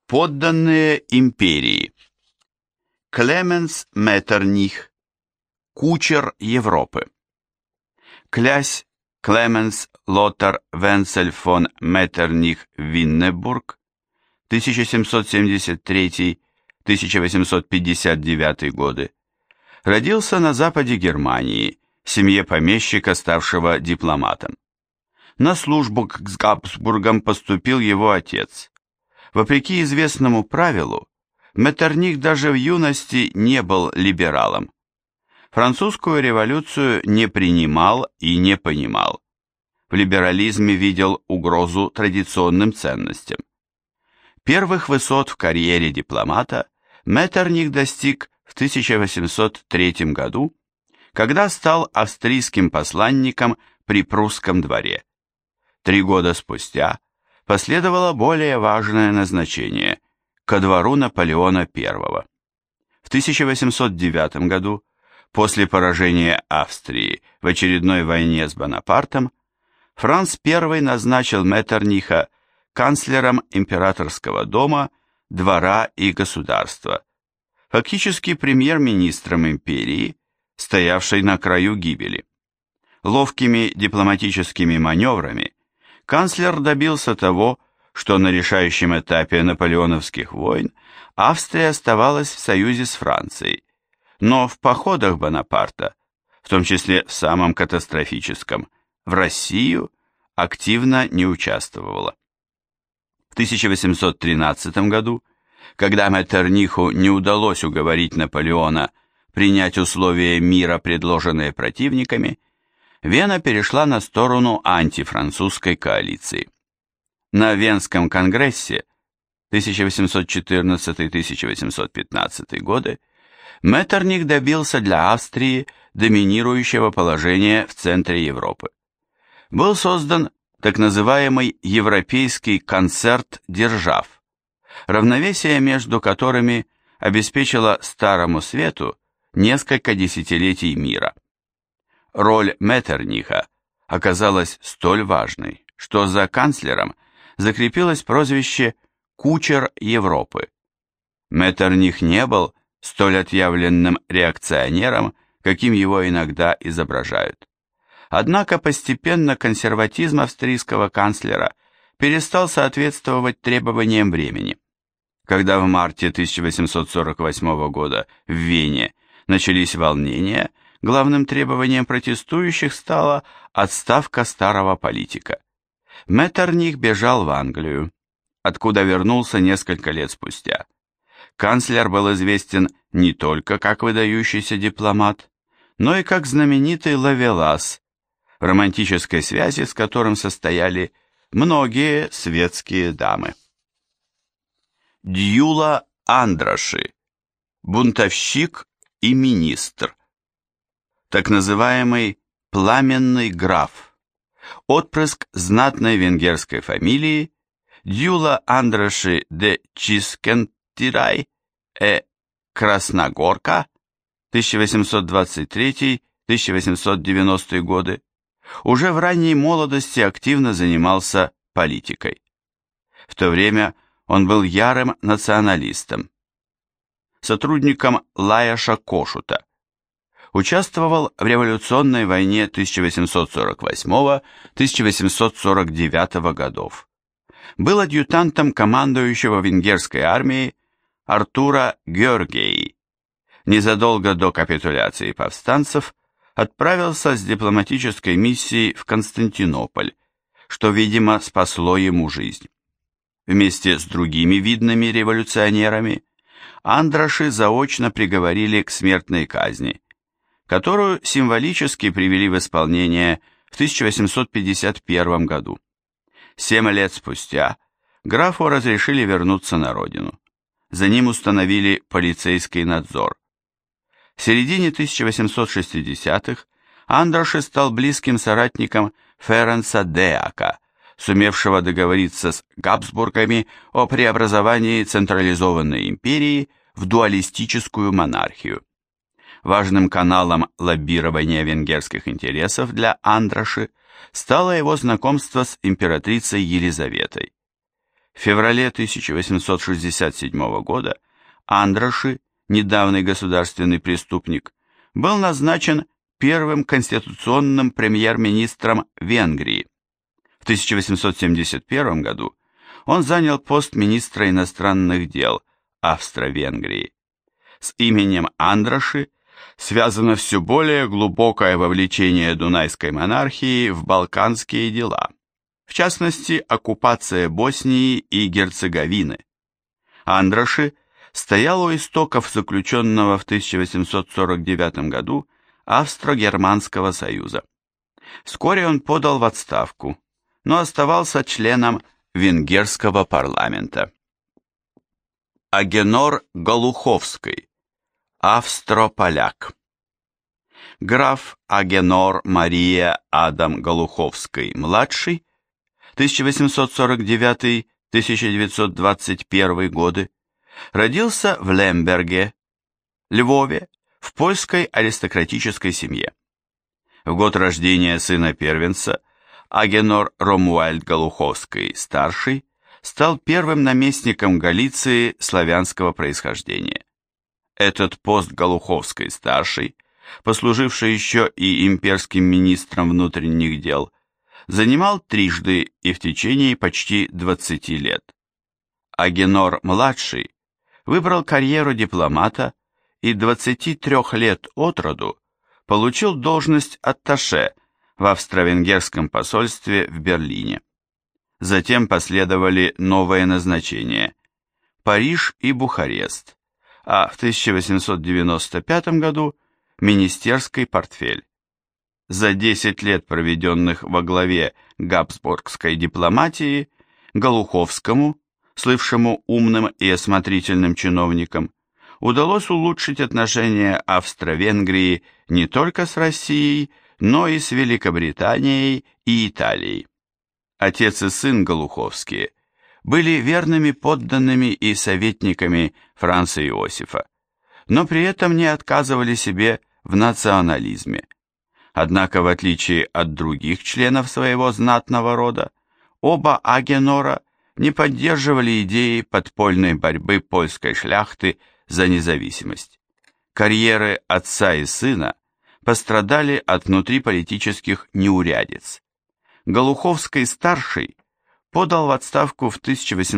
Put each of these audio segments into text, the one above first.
Подданные империи. Клеменс Меттерних, кучер Европы. Князь Клеменс Лотар Венцель фон Меттерних-Виннебург, 1773-1859 годы, родился на западе Германии в семье помещика, ставшего дипломатом. На службу к Габсбургам поступил его отец. Вопреки известному правилу, Меттерних даже в юности не был либералом. Французскую революцию не принимал и не понимал. В либерализме видел угрозу традиционным ценностям. Первых высот в карьере дипломата Меттерних достиг в 1803 году, когда стал австрийским посланником при прусском дворе. 3 года спустя последовало более важное назначение – ко двору Наполеона I. В 1809 году, после поражения Австрии в очередной войне с Бонапартом, Франц I назначил Меттерниха канцлером императорского дома, двора и государства, фактически премьер-министром империи, стоявшей на краю гибели. Ловкими дипломатическими маневрами канцлер добился того, что на решающем этапе наполеоновских войн Австрия оставалась в союзе с Францией, но в походах Бонапарта, в том числе в самом катастрофическом, в Россию, активно не участвовала. В 1813 году, когда Меттерниху не удалось уговорить Наполеона принять условия мира, предложенные противниками, Вена перешла на сторону антифранцузской коалиции. На Венском конгрессе 1814-1815 годы Меттерних добился для Австрии доминирующего положения в центре Европы. Был создан так называемый Европейский концерт держав, равновесие между которыми обеспечило Старому Свету несколько десятилетий мира. Роль Меттерниха оказалась столь важной, что за канцлером закрепилось прозвище «Кучер Европы». Меттерних не был столь отъявленным реакционером, каким его иногда изображают. Однако постепенно консерватизм австрийского канцлера перестал соответствовать требованиям времени. Когда в марте 1848 года в Вене начались волнения, главным требованием протестующих стала отставка старого политика. Меттерних бежал в Англию, откуда вернулся несколько лет спустя. Канцлер был известен не только как выдающийся дипломат, но и как знаменитый ловелас, в романтической связи с которым состояли многие светские дамы. Дьюла Андраши, бунтовщик и министр, так называемый пламенный граф, отпрыск знатной венгерской фамилии Дьюла Андраши де Чискентирай Красногорка 1823-1890 годы, уже в ранней молодости активно занимался политикой. В то время он был ярым националистом, сотрудником Лаяша Кошута, участвовал в революционной войне 1848-1849 годов. Был адъютантом командующего венгерской армией Артура Георгии. Незадолго до капитуляции повстанцев отправился с дипломатической миссией в Константинополь, что, видимо, спасло ему жизнь. Вместе с другими видными революционерами Андраши заочно приговорили к смертной казни, которую символически привели в исполнение в 1851 году. 7 лет спустя графу разрешили вернуться на родину. За ним установили полицейский надзор. В середине 1860-х Андраши стал близким соратником Ференца Деака, сумевшего договориться с Габсбургами о преобразовании централизованной империи в дуалистическую монархию. Важным каналом лоббирования венгерских интересов для Андраши стало его знакомство с императрицей Елизаветой. В феврале 1867 года Андраши, недавний государственный преступник, был назначен первым конституционным премьер-министром Венгрии. В 1871 году он занял пост министра иностранных дел Австро-Венгрии. С именем Андраши связано все более глубокое вовлечение Дунайской монархии в балканские дела, в частности, оккупация Боснии и Герцеговины. Андраши стоял у истоков заключенного в 1849 году Австро-Германского союза. Вскоре он подал в отставку, но оставался членом венгерского парламента. Агенор Голуховский, австро-поляк. Граф Агенор Мария Адам Голуховский-младший, 1849-1921 годы, родился в Лемберге, Львове, в польской аристократической семье. В год рождения сына первенца Агенор Ромуальд Голуховский-старший стал первым наместником Галиции славянского происхождения. Этот пост Голуховский-старший, послуживший еще и имперским министром внутренних дел, занимал трижды и в течение почти 20 лет. Агенор-младший выбрал карьеру дипломата и 23 лет от роду получил должность атташе в австро-венгерском посольстве в Берлине. Затем последовали новые назначения – Париж и Бухарест, а в 1895 году – министерский портфель. За 10 лет, проведенных во главе габсбургской дипломатии, Голуховскому, слывшему умным и осмотрительным чиновником, удалось улучшить отношения Австро-Венгрии не только с Россией, но и с Великобританией и Италией. Отец и сын Голуховские были верными подданными и советниками Франца Иосифа, но при этом не отказывали себе в национализме. Однако, в отличие от других членов своего знатного рода, оба Агенора не поддерживали идеи подпольной борьбы польской шляхты за независимость. Карьеры отца и сына пострадали от внутриполитических неурядиц. Голуховский-старший подал в отставку в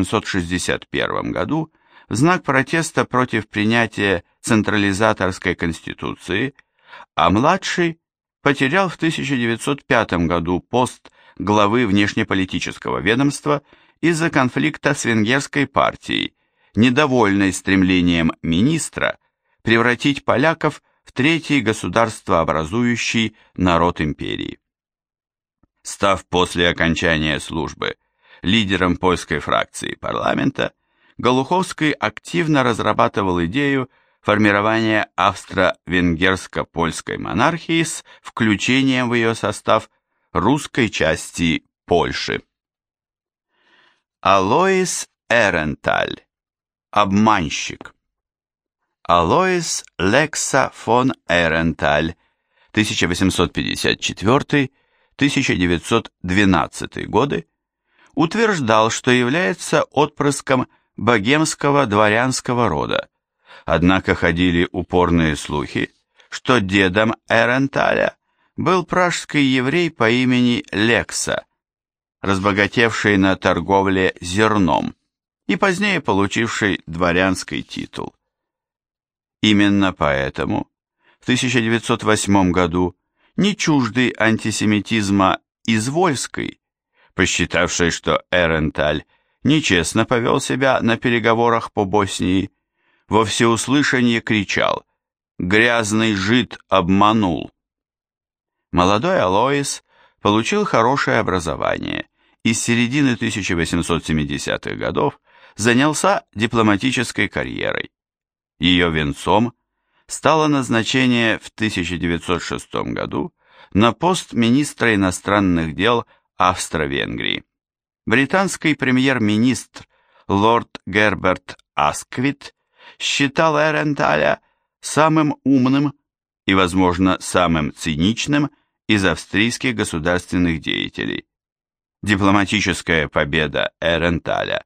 1861 году в знак протеста против принятия централизаторской конституции, а младший потерял в 1905 году пост главы внешнеполитического ведомства из-за конфликта с венгерской партией, недовольной стремлением министра превратить поляков в третий государствообразующий народ империи. Став после окончания службы лидером польской фракции парламента, Голуховский активно разрабатывал идею формирования австро-венгерско-польской монархии с включением в ее состав русской части Польши. Алоис Эренталь, обманщик. Алоис Лекса фон Эренталь, 1854-1912 годы, утверждал, что является отпрыском богемского дворянского рода, однако ходили упорные слухи, что дедом Эренталя был пражский еврей по имени Лекса, разбогатевший на торговле зерном и позднее получивший дворянский титул. Именно поэтому в 1908 году не чуждый антисемитизма Извольский, посчитавший, что Эренталь нечестно повел себя на переговорах по Боснии, во всеуслышание кричал: «Грязный жид обманул!». Молодой Алоис получил хорошее образование и с середины 1870-х годов занялся дипломатической карьерой. Ее венцом стало назначение в 1906 году на пост министра иностранных дел Австро-Венгрии. Британский премьер-министр лорд Герберт Асквит считал Эренталя самым умным и, возможно, самым циничным из австрийских государственных деятелей. Дипломатическая победа Эренталя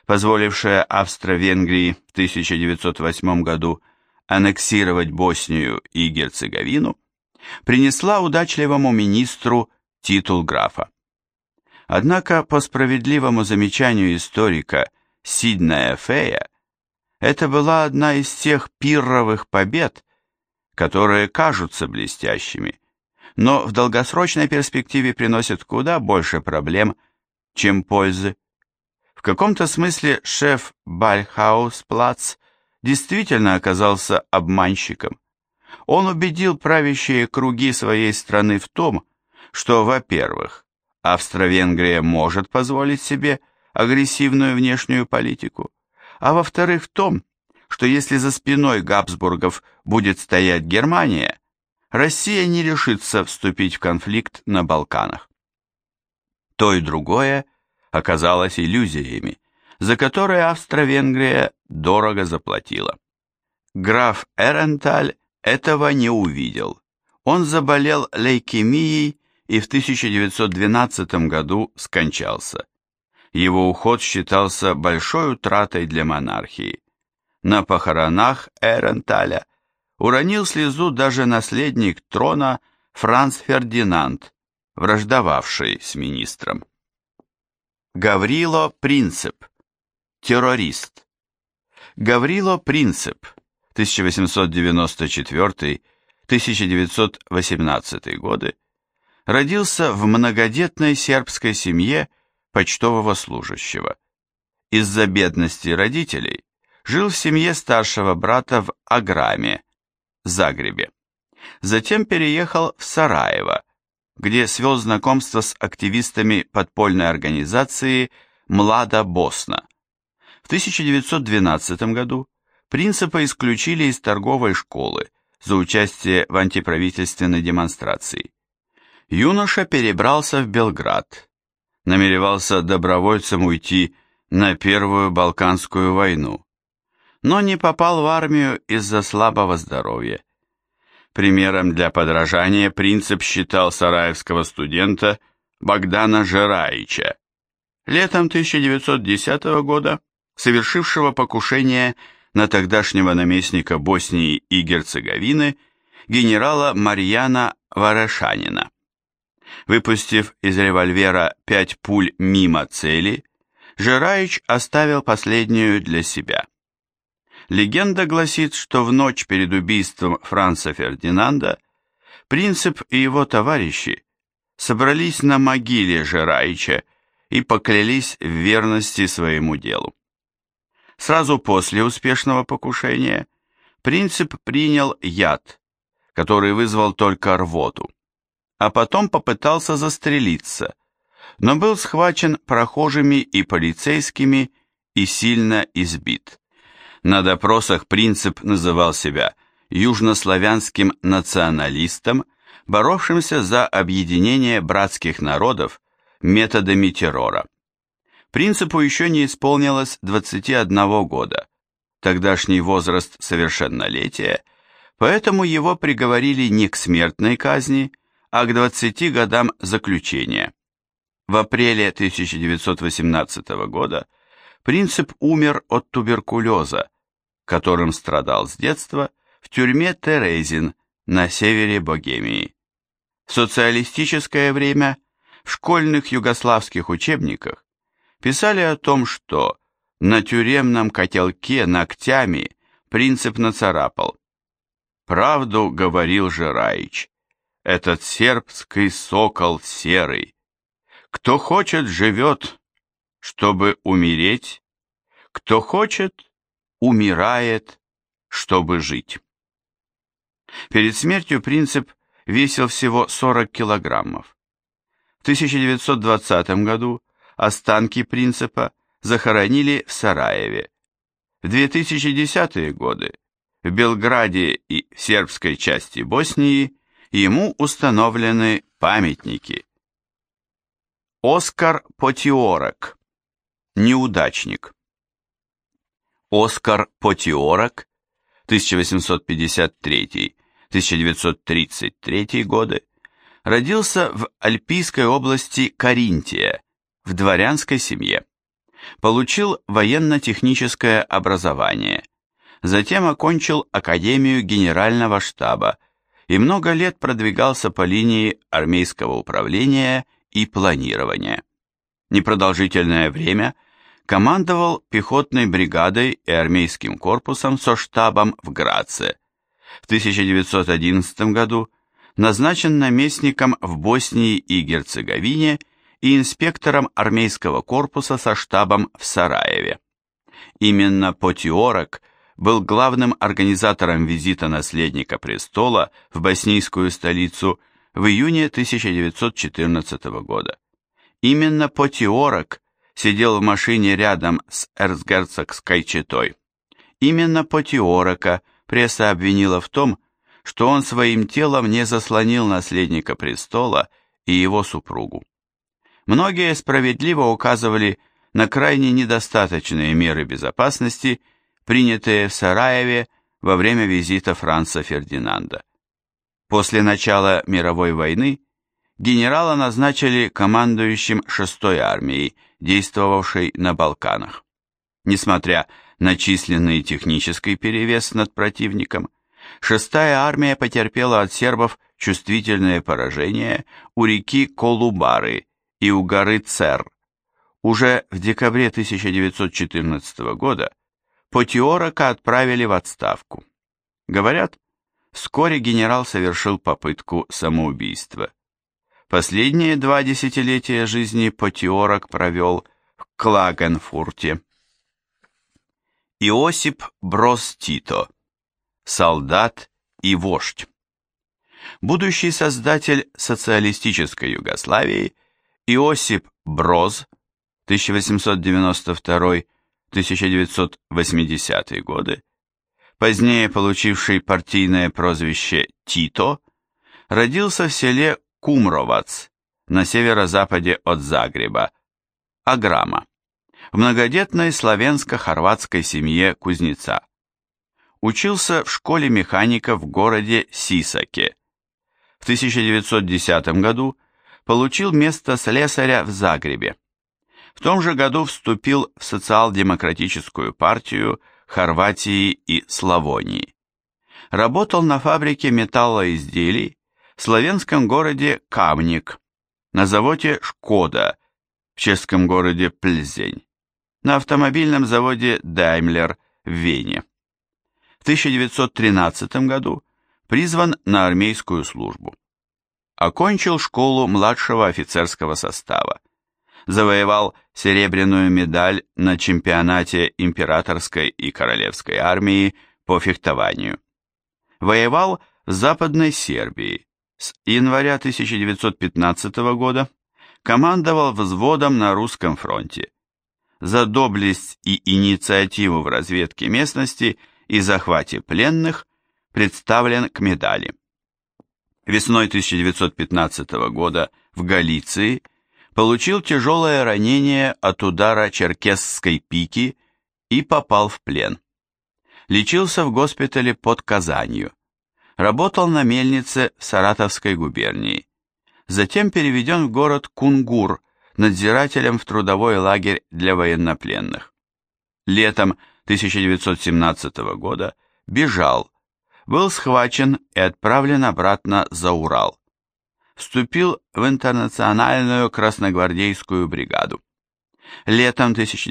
позволившая Австро-Венгрии в 1908 году аннексировать Боснию и Герцеговину, принесла удачливому министру титул графа. Однако, по справедливому замечанию историка Сиднея Фея, это была одна из тех пирровых побед, которые кажутся блестящими, но в долгосрочной перспективе приносят куда больше проблем, чем пользы. В каком-то смысле шеф Бальхаус-Плац действительно оказался обманщиком. Он убедил правящие круги своей страны в том, что, во-первых, Австро-Венгрия может позволить себе агрессивную внешнюю политику, а во-вторых, в том, что если за спиной Габсбургов будет стоять Германия, Россия не решится вступить в конфликт на Балканах. То и другое оказалось иллюзиями, за которые Австро-Венгрия дорого заплатила. Граф Эренталь этого не увидел. Он заболел лейкемией и в 1912 году скончался. Его уход считался большой утратой для монархии. На похоронах Эренталя уронил слезу даже наследник трона Франц Фердинанд, враждовавший с министром. Гаврило Принцип, террорист. Гаврило Принцип, 1894-1918 годы, родился в многодетной сербской семье почтового служащего. Из-за бедности родителей жил в семье старшего брата в Аграме, Загребе. Затем переехал в Сараево, где свел знакомство с активистами подпольной организации «Млада Босна». В 1912 году Принципа исключили из торговой школы за участие в антиправительственной демонстрации. Юноша перебрался в Белград, намеревался добровольцем уйти на Первую Балканскую войну, но не попал в армию из-за слабого здоровья. Примером для подражания Принцип считал сараевского студента Богдана Жераича, летом 1910 года совершившего покушение на тогдашнего наместника Боснии и Герцеговины генерала Марьяна Варешанина. Выпустив из револьвера 5 пуль мимо цели, Жераич оставил последнюю для себя. Легенда гласит, что в ночь перед убийством Франца Фердинанда Принцип и его товарищи собрались на могиле Жераича и поклялись в верности своему делу. Сразу после успешного покушения Принцип принял яд, который вызвал только рвоту, а потом попытался застрелиться, но был схвачен прохожими и полицейскими и сильно избит. На допросах Принцип называл себя южнославянским националистом, боровшимся за объединение братских народов методами террора. Принципу еще не исполнилось 21 года, тогдашний возраст совершеннолетия, поэтому его приговорили не к смертной казни, а к 20 годам заключения. В апреле 1918 года Принцип умер от туберкулеза, которым страдал с детства, в тюрьме Терезин на севере Богемии. В социалистическое время в школьных югославских учебниках писали о том, что на тюремном котелке ногтями Принцип нацарапал: «Правду говорил Жераич, этот сербский сокол серый. Кто хочет, живет, чтобы умереть, кто хочет, умирает, чтобы жить». Перед смертью Принцип весил всего 40 килограммов. В 1920 году останки Принципа захоронили в Сараеве. В 2010-е годы в Белграде и в сербской части Боснии ему установлены памятники. Оскар Потиорак, неудачник. Оскар Потиорак, 1853-1933 годы, родился в Альпийской области Каринтия, в дворянской семье. Получил военно-техническое образование. Затем окончил Академию Генерального штаба и много лет продвигался по линии армейского управления и планирования. Непродолжительное время командовал пехотной бригадой и армейским корпусом со штабом в Граце. В 1911 году назначен наместником в Боснии и Герцеговине и инспектором армейского корпуса со штабом в Сараеве. Именно Потиорок был главным организатором визита наследника престола в боснийскую столицу в июне 1914 года. Именно Потиорок сидел в машине рядом с эрцгерцогской четой. Именно Потиорока пресса обвинила в том, что он своим телом не заслонил наследника престола и его супругу. Многие справедливо указывали на крайне недостаточные меры безопасности, принятые в Сараеве во время визита Франца Фердинанда. После начала мировой войны генерала назначили командующим 6-й армией, действовавшей на Балканах. Несмотря на численный и технический перевес над противником, 6-я армия потерпела от сербов чувствительное поражение у реки Колубары и у горы Цер. Уже в декабре 1914 года Потиорока отправили в отставку. Говорят, вскоре генерал совершил попытку самоубийства. Последние 2 десятилетия жизни Потиорок провел в Клагенфурте. Иосип Броз Тито, солдат и вождь. Будущий создатель социалистической Югославии Иосип Броз 1892-1980 годы, позднее получивший партийное прозвище Тито, родился в селе Кумровац на северо-западе от Загреба, Аграма, в многодетной славянско-хорватской семье кузнеца. Учился в школе механика в городе Сисаке. В 1910 году получил место слесаря в Загребе. В том же году вступил в социал-демократическую партию Хорватии и Славонии. Работал на фабрике металлоизделий в славянском городе Камник, на заводе «Шкода» в чешском городе Пльзень, на автомобильном заводе «Даймлер» в Вене. В 1913 году призван на армейскую службу. Окончил школу младшего офицерского состава. Завоевал серебряную медаль на чемпионате императорской и королевской армии по фехтованию. Воевал в Западной Сербии. С января 1915 года командовал взводом на русском фронте. За доблесть и инициативу в разведке местности и захвате пленных представлен к медали. Весной 1915 года в Галиции получил тяжелое ранение от удара черкесской пики и попал в плен. Лечился в госпитале под Казанью. Работал на мельнице в Саратовской губернии. Затем переведен в город Кунгур надзирателем в трудовой лагерь для военнопленных. Летом 1917 года бежал, был схвачен и отправлен обратно за Урал. Вступил в интернациональную красногвардейскую бригаду. Летом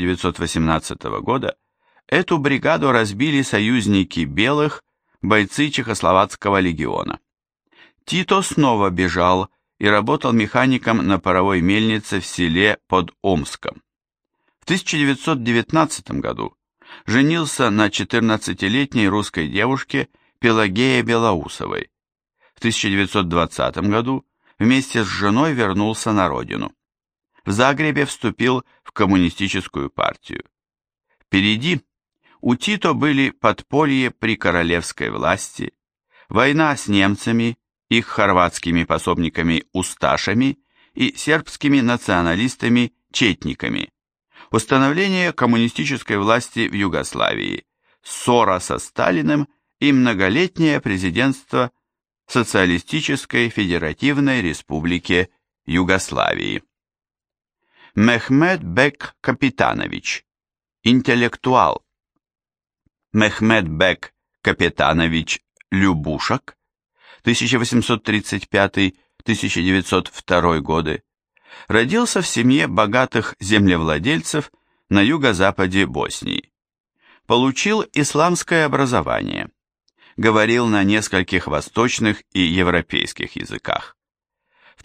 1918 года эту бригаду разбили союзники белых, бойцы Чехословацкого легиона. Тито снова бежал и работал механиком на паровой мельнице в селе под Омском. В 1919 году женился на 14-летней русской девушке Пелагее Белоусовой. В 1920 году вместе с женой вернулся на родину. В Загребе вступил в коммунистическую партию. Впереди у Тито были подполье при королевской власти, война с немцами, их хорватскими пособниками-усташами и сербскими националистами-четниками, установление коммунистической власти в Югославии, ссора со Сталиным и многолетнее президентство Социалистической Федеративной Республики Югославии. Мехмед бек Капитанович, интеллектуал. Мехмед бек Капитанович Любушак, 1835-1902 годы, родился в семье богатых землевладельцев на юго-западе Боснии. Получил исламское образование. Говорил на нескольких восточных и европейских языках. В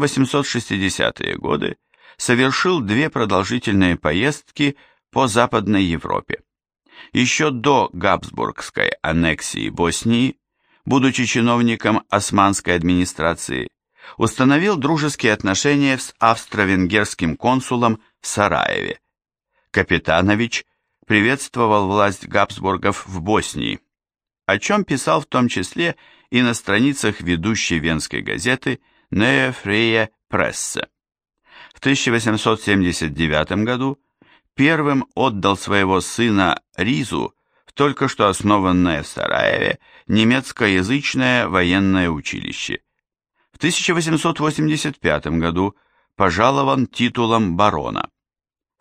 1860-е годы совершил 2 продолжительные поездки по Западной Европе. Еще до Габсбургской аннексии Боснии, будучи чиновником османской администрации, установил дружеские отношения с австро-венгерским консулом в Сараеве. Капитанович приветствовал власть Габсбургов в Боснии, о чем писал в том числе и на страницах ведущей венской газеты Neue Freie Presse. В 1879 году первым отдал своего сына Ризу в только что основанное в Сараеве немецкоязычное военное училище. В 1885 году пожалован титулом барона. В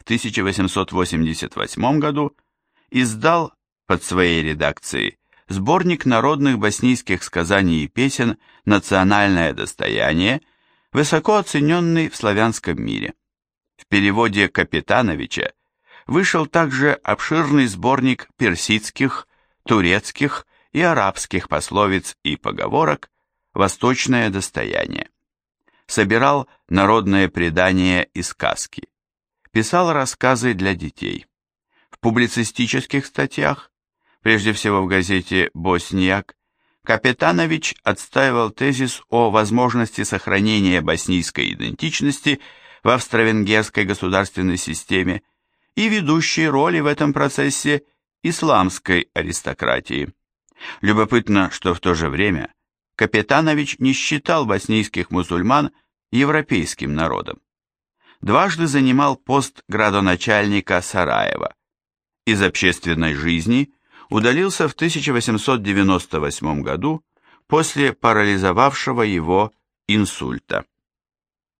1888 году издал под своей редакцией сборник народных боснийских сказаний и песен «Национальное достояние», высоко оцененный в славянском мире. В переводе Капитановича вышел также обширный сборник персидских, турецких и арабских пословиц и поговорок «Восточное достояние». Собирал народные предания и сказки. Писал рассказы для детей. В публицистических статьях, прежде всего в газете «Боснияк», Капитанович отстаивал тезис о возможности сохранения боснийской идентичности в австро-венгерской государственной системе и ведущей роли в этом процессе исламской аристократии. Любопытно, что в то же время Капитанович не считал боснийских мусульман европейским народом. Дважды занимал пост градоначальника Сараева. Из общественной жизни удалился в 1898 году после парализовавшего его инсульта.